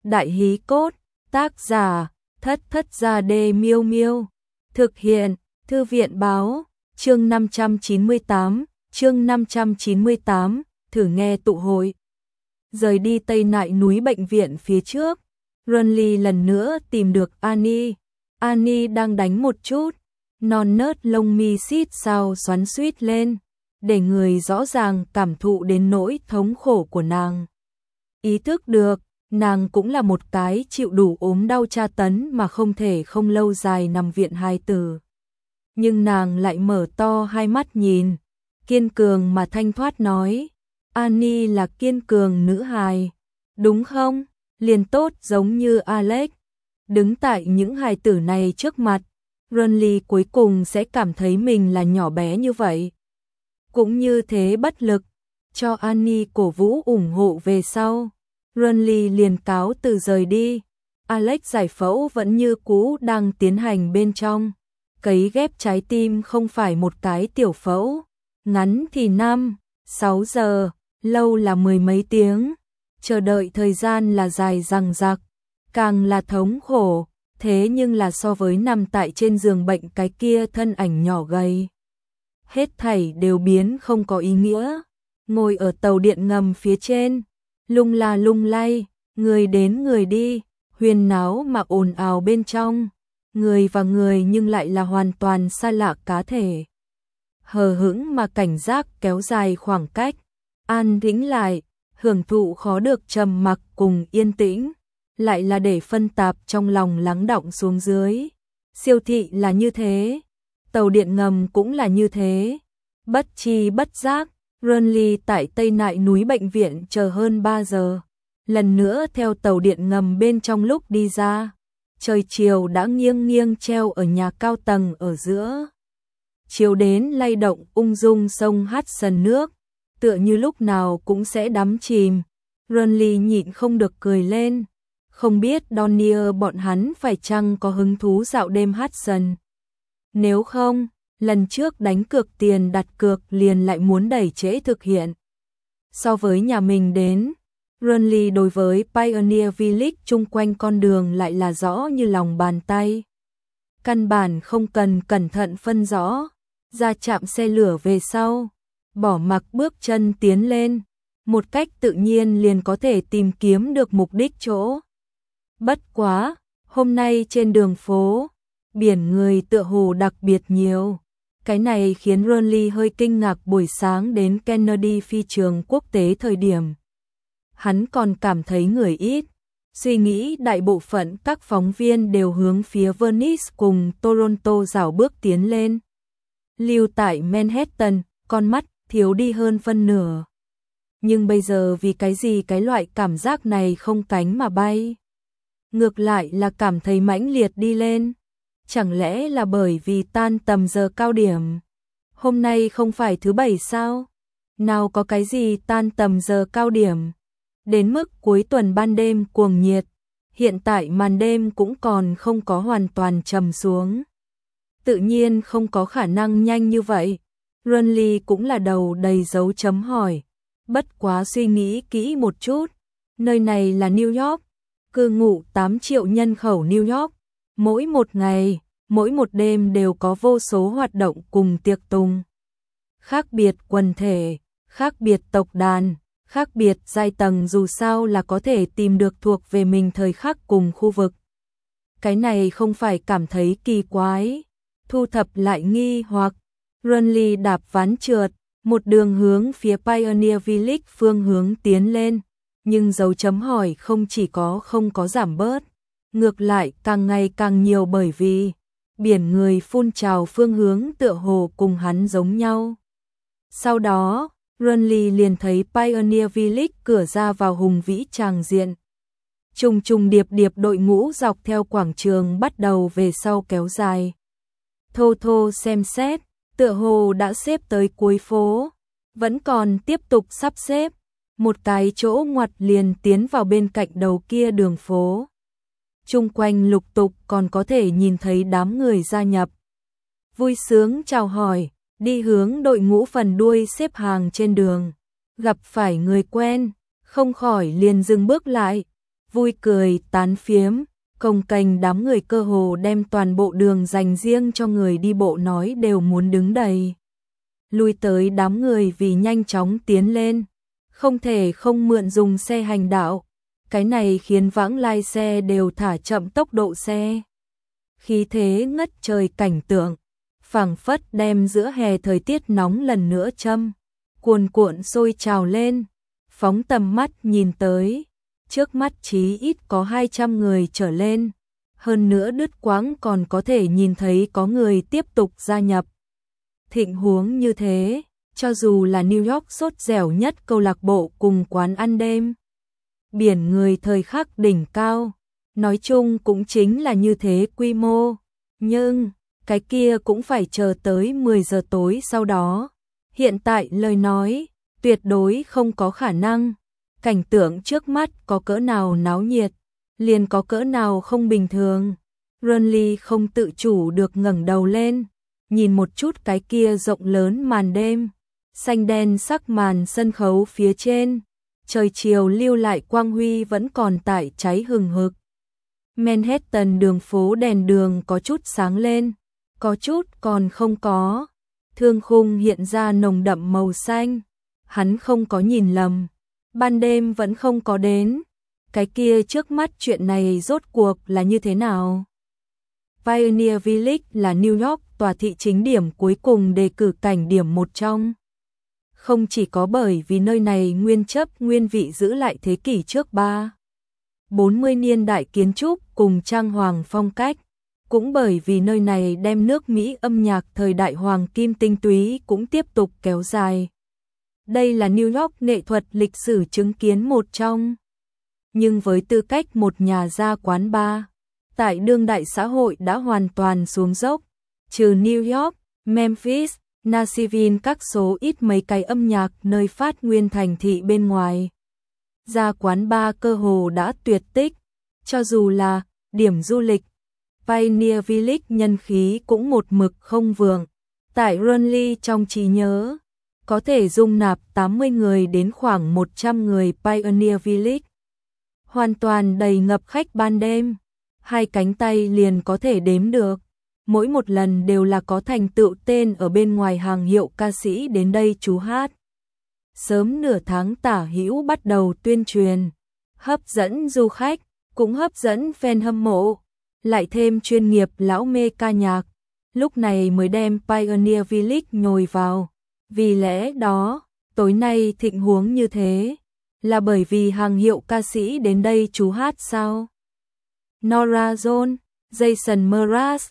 Đại hí cốt, tác giả, Thất Thất Gia Đê Miêu Miêu. Thực hiện, Thư viện báo, chương 598, thử nghe tụ hội. Rời đi Tây Nại núi bệnh viện phía trước, Runly lần nữa tìm được Annie. Annie đang đánh một chút, non nớt lông mi xít sao xoắn xuýt lên, để người rõ ràng cảm thụ đến nỗi thống khổ của nàng. Ý thức được, nàng cũng là một cái chịu đủ ốm đau tra tấn mà không thể không lâu dài nằm viện hài tử. Nhưng nàng lại mở to hai mắt nhìn, kiên cường mà thanh thoát nói, Annie là kiên cường nữ hài, đúng không? Liền tốt giống như Alex. Đứng tại những hài tử này trước mặt, Runly cuối cùng sẽ cảm thấy mình là nhỏ bé như vậy. Cũng như thế bất lực, cho Annie cổ vũ ủng hộ về sau. Runly liền cáo từ rời đi. Alex giải phẫu vẫn như cũ đang tiến hành bên trong. Cấy ghép trái tim không phải một cái tiểu phẫu, ngắn thì 5-6 giờ, lâu là mười mấy tiếng. Chờ đợi thời gian là dài dằng dặc, càng là thống khổ, thế nhưng là so với nằm tại trên giường bệnh cái kia thân ảnh nhỏ gầy, hết thảy đều biến không có ý nghĩa. Ngồi ở tàu điện ngầm phía trên, lung la lung lay, người đến người đi, huyên náo mà ồn ào bên trong, người và người nhưng lại là hoàn toàn xa lạ cá thể. Hờ hững mà cảnh giác kéo dài khoảng cách, an tĩnh lại, hưởng thụ khó được trầm mặc cùng yên tĩnh, lại là để phân tạp trong lòng lắng đọng xuống dưới. Siêu thị là như thế, tàu điện ngầm cũng là như thế. Bất chi bất giác, Runly tại Tây Nại núi bệnh viện chờ hơn 3 giờ. Lần nữa theo tàu điện ngầm bên trong lúc đi ra, trời chiều đã nghiêng nghiêng treo ở nhà cao tầng ở giữa. Chiều đến lay động ung dung sông Hudson nước, tựa như lúc nào cũng sẽ đắm chìm. Runly nhịn không được cười lên, không biết Donnie bọn hắn phải chăng có hứng thú dạo đêm Hudson. Nếu không, lần trước đánh cược tiền đặt cược liền lại muốn đẩy trễ thực hiện. So với nhà mình đến, Runly đối với Pioneer Village chung quanh con đường lại là rõ như lòng bàn tay. Căn bản không cần cẩn thận phân rõ, ra chạm xe lửa về sau, bỏ mặc bước chân tiến lên, một cách tự nhiên liền có thể tìm kiếm được mục đích chỗ. Bất quá, hôm nay trên đường phố, biển người tựa hồ đặc biệt nhiều. Cái này khiến Runly hơi kinh ngạc buổi sáng đến Kennedy phi trường quốc tế thời điểm. Hắn còn cảm thấy người ít, suy nghĩ đại bộ phận các phóng viên đều hướng phía Venice cùng Toronto rảo bước tiến lên. Lưu tại Manhattan, con mắt thiếu đi hơn phân nửa. Nhưng bây giờ vì cái gì cái loại cảm giác này không cánh mà bay? Ngược lại là cảm thấy mãnh liệt đi lên. Chẳng lẽ là bởi vì tan tầm giờ cao điểm? Hôm nay không phải thứ bảy sao? Nào có cái gì tan tầm giờ cao điểm? Đến mức cuối tuần ban đêm cuồng nhiệt, hiện tại màn đêm cũng còn không có hoàn toàn trầm xuống. Tự nhiên không có khả năng nhanh như vậy. Runly cũng là đầu đầy dấu chấm hỏi. Bất quá suy nghĩ kỹ một chút, nơi này là New York, cư ngụ 8 triệu nhân khẩu New York. Mỗi một ngày, mỗi một đêm đều có vô số hoạt động cùng tiệc tùng. Khác biệt quần thể, khác biệt tộc đàn, khác biệt giai tầng dù sao là có thể tìm được thuộc về mình thời khắc cùng khu vực. Cái này không phải cảm thấy kỳ quái, thu thập lại nghi hoặc, Runly đạp ván trượt, một đường hướng phía Pioneer Village phương hướng tiến lên, nhưng dấu chấm hỏi không chỉ có không có giảm bớt, ngược lại càng ngày càng nhiều bởi vì biển người phun trào phương hướng tựa hồ cùng hắn giống nhau. Sau đó, Runly liền thấy Pioneer Village cửa ra vào hùng vĩ tràng diện. Trùng trùng điệp điệp đội ngũ dọc theo quảng trường bắt đầu về sau kéo dài. Thô thô xem xét, tựa hồ đã xếp tới cuối phố, vẫn còn tiếp tục sắp xếp, một cái chỗ ngoặt liền tiến vào bên cạnh đầu kia đường phố. Chung quanh lục tục còn có thể nhìn thấy đám người gia nhập. Vui sướng chào hỏi, đi hướng đội ngũ phần đuôi xếp hàng trên đường. Gặp phải người quen, không khỏi liền dừng bước lại. vui cười tán phiếm, cồng kềnh đám người cơ hồ đem toàn bộ đường dành riêng cho người đi bộ nói đều muốn đứng đầy. Lui tới đám người vì nhanh chóng tiến lên, không thể không mượn dùng xe hành đạo. Cái này khiến vãng lai xe đều thả chậm tốc độ xe. Khí thế ngất trời cảnh tượng, phảng phất đem giữa hè thời tiết nóng lần nữa châm, cuồn cuộn sôi trào lên, phóng tầm mắt nhìn tới, trước mắt chí ít có 200 người trở lên, hơn nữa đứt quãng còn có thể nhìn thấy có người tiếp tục gia nhập. Thịnh huống như thế, cho dù là New York sốt dẻo nhất câu lạc bộ cùng quán ăn đêm, biển người thời khắc đỉnh cao, nói chung cũng chính là như thế quy mô, nhưng cái kia cũng phải chờ tới 10 giờ tối sau đó. Hiện tại lời nói, tuyệt đối không có khả năng. Cảnh tượng trước mắt có cỡ nào náo nhiệt, liền có cỡ nào không bình thường. Ronly không tự chủ được ngẩng đầu lên, nhìn một chút cái kia rộng lớn màn đêm, xanh đen sắc màn sân khấu phía trên, trời chiều lưu lại quang huy vẫn còn tại cháy hừng hực. Manhattan đường phố đèn đường có chút sáng lên, có chút còn không có. Thương khung hiện ra nồng đậm màu xanh, hắn không có nhìn lầm, ban đêm vẫn không có đến. Cái kia trước mắt chuyện này rốt cuộc là như thế nào? Pioneer Village là New York tòa thị chính điểm cuối cùng đề cử cảnh điểm một trong. Không chỉ có bởi vì nơi này nguyên chấp nguyên vị giữ lại thế kỷ trước 40 niên đại kiến trúc cùng trang hoàng phong cách, cũng bởi vì nơi này đem nước Mỹ âm nhạc thời đại hoàng kim tinh túy cũng tiếp tục kéo dài. Đây là New York nghệ thuật lịch sử chứng kiến một trong. Nhưng với tư cách một nhà gia quán bar, tại đương đại xã hội đã hoàn toàn xuống dốc, trừ New York, Memphis, Nashville các số ít mấy cái âm nhạc nơi phát nguyên thành thị bên ngoài. Gia quán bar cơ hồ đã tuyệt tích, cho dù là điểm du lịch, Pioneer Village nhân khí cũng một mực không vượng. Tại Ronly trong trí nhớ, có thể dung nạp 80 người đến khoảng 100 người Pioneer Village. Hoàn toàn đầy ngập khách ban đêm, hai cánh tay liền có thể đếm được. Mỗi một lần đều là có thành tựu tên ở bên ngoài hàng hiệu ca sĩ đến đây chú hát. Sớm nửa tháng tả hữu bắt đầu tuyên truyền, hấp dẫn du khách, cũng hấp dẫn fan hâm mộ, lại thêm chuyên nghiệp lão mê ca nhạc, lúc này mới đem Pioneer Village nhồi vào. Vì lẽ đó, tối nay thịnh huống như thế, là bởi vì hàng hiệu ca sĩ đến đây chú hát sao? Norah Jones, Jason Mraz,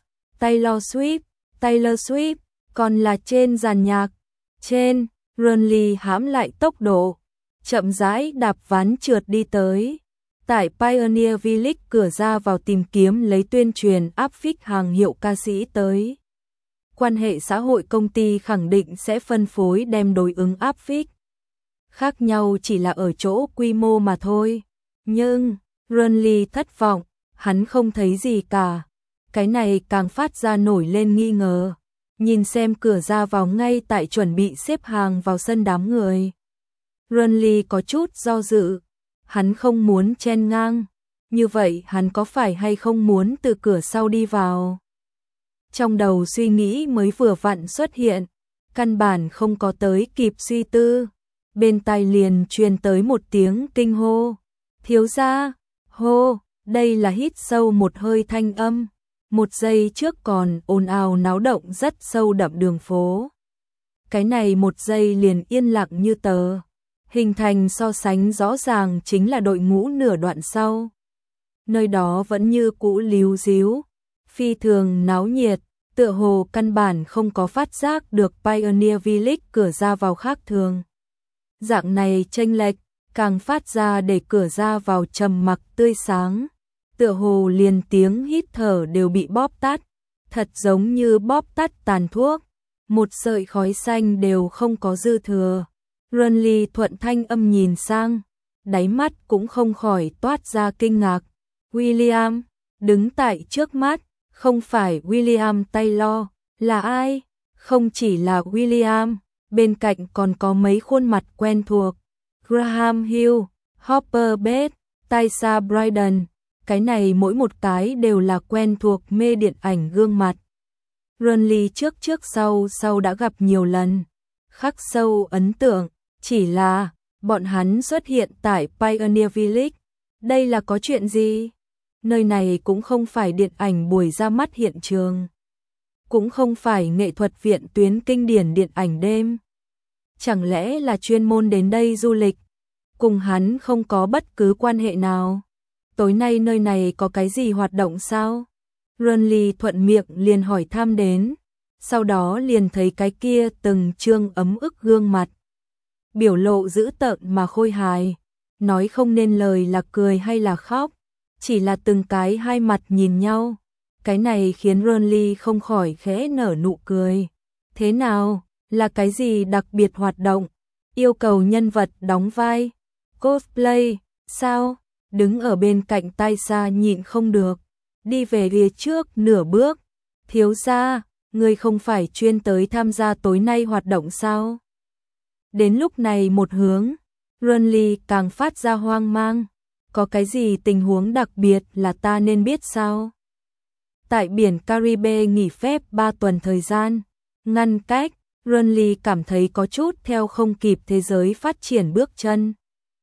Taylor Swift, còn là trên dàn nhạc. Trên, Ronly hãm lại tốc độ, chậm rãi đạp ván trượt đi tới. Tại Pioneer Village cửa ra vào tìm kiếm lấy tuyên truyền áp phích hàng hiệu ca sĩ tới. Quan hệ xã hội công ty khẳng định sẽ phân phối đem đối ứng áp phích. Khác nhau chỉ là ở chỗ quy mô mà thôi. Nhưng, Ronly thất vọng, hắn không thấy gì cả. Cái này càng phát ra nổi lên nghi ngờ. Nhìn xem cửa ra vào ngay tại chuẩn bị xếp hàng vào sân đám người. Ronly có chút do dự. Hắn không muốn chen ngang. Như vậy hắn có phải hay không muốn từ cửa sau đi vào? Trong đầu suy nghĩ mới vừa vặn xuất hiện. Căn bản không có tới kịp suy tư. Bên tai liền truyền tới một tiếng kinh hô. Thiếu gia, hô, đây là hít sâu một hơi thanh âm. Một giây trước còn ồn ào náo động rất sâu đậm đường phố. Cái này một giây liền yên lặng như tờ. Hình thành so sánh rõ ràng chính là đội ngũ nửa đoạn sau. Nơi đó vẫn như cũ líu díu, phi thường náo nhiệt, tựa hồ căn bản không có phát giác được Pioneer Village cửa ra vào khác thường. Dạng này chênh lệch, càng phát ra để cửa ra vào trầm mặc tươi sáng. Tựa hồ liền tiếng hít thở đều bị bóp tắt, thật giống như bóp tắt tàn thuốc, một sợi khói xanh đều không có dư thừa. Ronly thuận thanh âm nhìn sang, đáy mắt cũng không khỏi toát ra kinh ngạc. William, đứng tại trước mắt, không phải William Taylor, là ai? Không chỉ là William, bên cạnh còn có mấy khuôn mặt quen thuộc. Graham Hill, Hopper Bates, Tysa Bryden, cái này mỗi một cái đều là quen thuộc mê điện ảnh gương mặt. Renly trước sau đã gặp nhiều lần, khắc sâu ấn tượng, chỉ là bọn hắn xuất hiện tại Pioneer Village, đây là có chuyện gì? Nơi này cũng không phải điện ảnh buổi ra mắt hiện trường, cũng không phải nghệ thuật viện tuyến kinh điển điện ảnh đêm. Chẳng lẽ là chuyên môn đến đây du lịch? Cùng hắn không có bất cứ quan hệ nào. Tối nay nơi này có cái gì hoạt động sao? Renly thuận miệng liền hỏi thăm đến, sau đó liền thấy cái kia từng trương ấm ức gương mặt. Biểu lộ dữ tợn mà khôi hài, nói không nên lời là cười hay là khóc, chỉ là từng cái hai mặt nhìn nhau. Cái này khiến Renly không khỏi khẽ nở nụ cười. Thế nào, là cái gì đặc biệt hoạt động? Yêu cầu nhân vật đóng vai cosplay, sao? Đứng ở bên cạnh Tysa nhịn không được, đi về phía trước nửa bước. Thiếu gia, ngươi không phải chuyên tới tham gia tối nay hoạt động sao? Đến lúc này một hướng, Renly càng phát ra hoang mang. Có cái gì tình huống đặc biệt là ta nên biết sao? Tại biển Caribe nghỉ phép 3 tuần thời gian, ngăn cách, Renly cảm thấy có chút theo không kịp thế giới phát triển bước chân.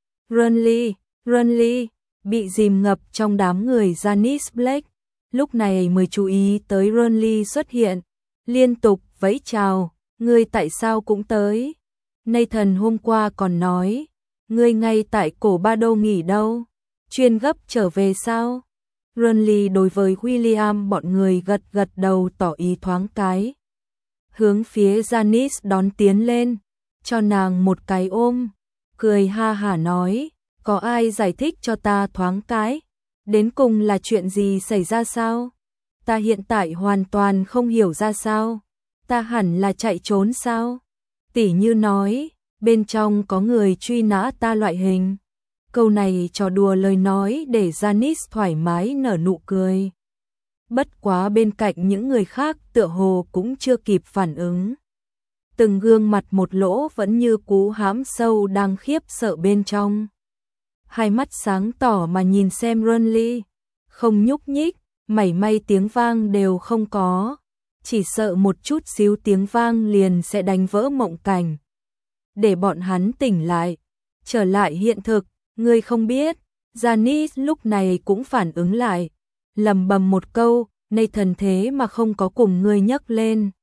Renly, bị dìm ngập trong đám người Janice Blake, lúc này mới chú ý tới Renly xuất hiện, liên tục vẫy chào, ngươi tại sao cũng tới? Nathan hôm qua còn nói, ngươi ngay tại cổ Ba Đô nghỉ đâu, chuyên gấp trở về sao? Renly đối với William bọn người gật gật đầu tỏ ý thoáng cái. Hướng phía Janice đón tiến lên, cho nàng một cái ôm, cười ha hả nói, có ai giải thích cho ta thoáng cái, đến cùng là chuyện gì xảy ra sao? Ta hiện tại hoàn toàn không hiểu ra sao, ta hẳn là chạy trốn sao? Tỉ như nói, bên trong có người truy nã ta loại hình. Câu này trò đùa lời nói để Janice thoải mái nở nụ cười. Bất quá bên cạnh những người khác tựa hồ cũng chưa kịp phản ứng. Từng gương mặt một lỗ vẫn như cú hãm sâu đang khiếp sợ bên trong. Hai mắt sáng tỏ mà nhìn xem Renly, không nhúc nhích, mảy may tiếng vang đều không có. Chỉ sợ một chút xíu tiếng vang liền sẽ đánh vỡ mộng cảnh. Để bọn hắn tỉnh lại, trở lại hiện thực, ngươi không biết. Janice lúc này cũng phản ứng lại, lầm bầm một câu, Nathan thế mà không có cùng ngươi nhắc lên.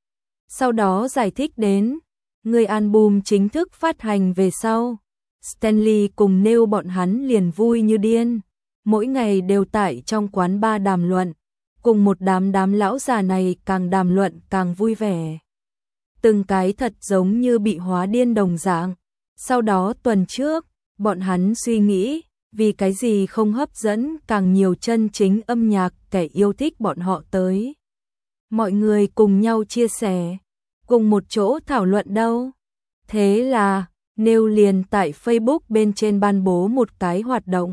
Sau đó giải thích đến, người album chính thức phát hành về sau. Stanley cùng Neil bọn hắn liền vui như điên, mỗi ngày đều tại trong quán bar đàm luận, cùng một đám lão già này càng đàm luận càng vui vẻ. Từng cái thật giống như bị hóa điên đồng dạng. Sau đó tuần trước, bọn hắn suy nghĩ, vì cái gì không hấp dẫn càng nhiều chân chính âm nhạc kẻ yêu thích bọn họ tới. Mọi người cùng nhau chia sẻ, cùng một chỗ thảo luận đâu. Thế là, Neil liền tại Facebook bên trên ban bố một cái hoạt động.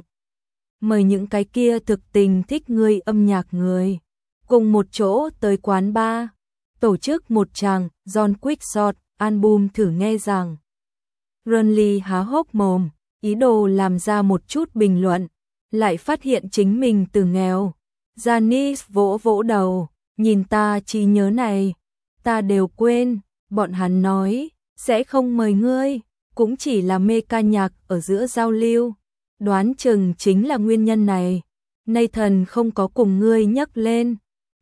Mời những cái kia thực tình thích người âm nhạc người, cùng một chỗ tới quán bar, tổ chức một tràng John Quickshot album thử nghe rằng. Renly há hốc mồm, ý đồ làm ra một chút bình luận, lại phát hiện chính mình từ nghèo. Janice vỗ vỗ đầu, nhìn ta trí nhớ này, ta đều quên, bọn hắn nói, sẽ không mời ngươi, cũng chỉ là mê ca nhạc ở giữa giao lưu, đoán chừng chính là nguyên nhân này. Nathan không có cùng ngươi nhắc lên,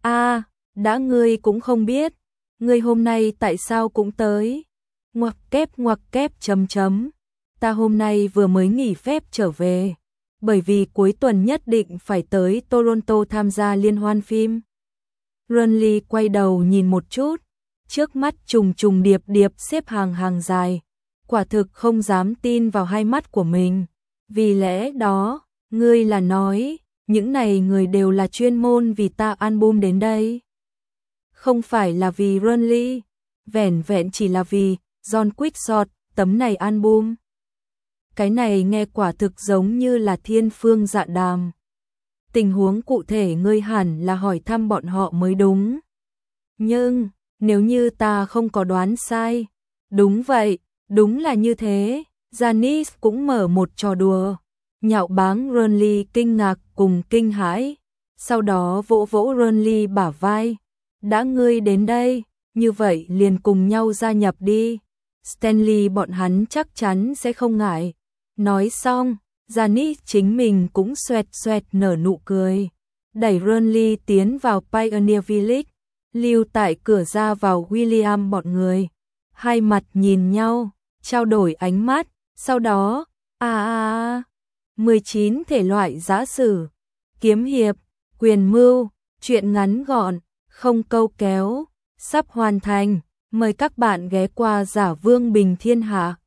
đã ngươi cũng không biết, ngươi hôm nay tại sao cũng tới, ngoặc kép chấm. Ta hôm nay vừa mới nghỉ phép trở về, bởi vì cuối tuần nhất định phải tới Toronto tham gia liên hoan phim. Renly quay đầu nhìn một chút, trước mắt trùng điệp xếp hàng dài, quả thực không dám tin vào hai mắt của mình. Vì lẽ đó, ngươi là nói, những này người đều là chuyên môn vì ta album đến đây. Không phải là vì Renly, vẻn chỉ là vì John Quickshot, tấm này album. Cái này nghe quả thực giống như là thiên phương dạ đàm. Tình huống cụ thể ngươi hẳn là hỏi thăm bọn họ mới đúng. Nhưng, nếu như ta không có đoán sai, đúng vậy, đúng là như thế. Janice cũng mở một trò đùa. Nhạo báng Renly kinh ngạc cùng kinh hãi, sau đó vỗ vỗ Renly bả vai. Đã ngươi đến đây, như vậy liền cùng nhau gia nhập đi. Stanley bọn hắn chắc chắn sẽ không ngại. Nói xong, Janis chính mình cũng xoẹt xoẹt nở nụ cười. Đẩy Renly tiến vào Pioneer Village, lưu tại cửa ra vào William bọn người. Hai mặt nhìn nhau, trao đổi ánh mắt, sau đó, 19 thể loại giả sử, kiếm hiệp, quyền mưu, truyện ngắn gọn, không câu kéo, sắp hoàn thành. Mời các bạn ghé qua Giả Vương Bình Thiên Hạ.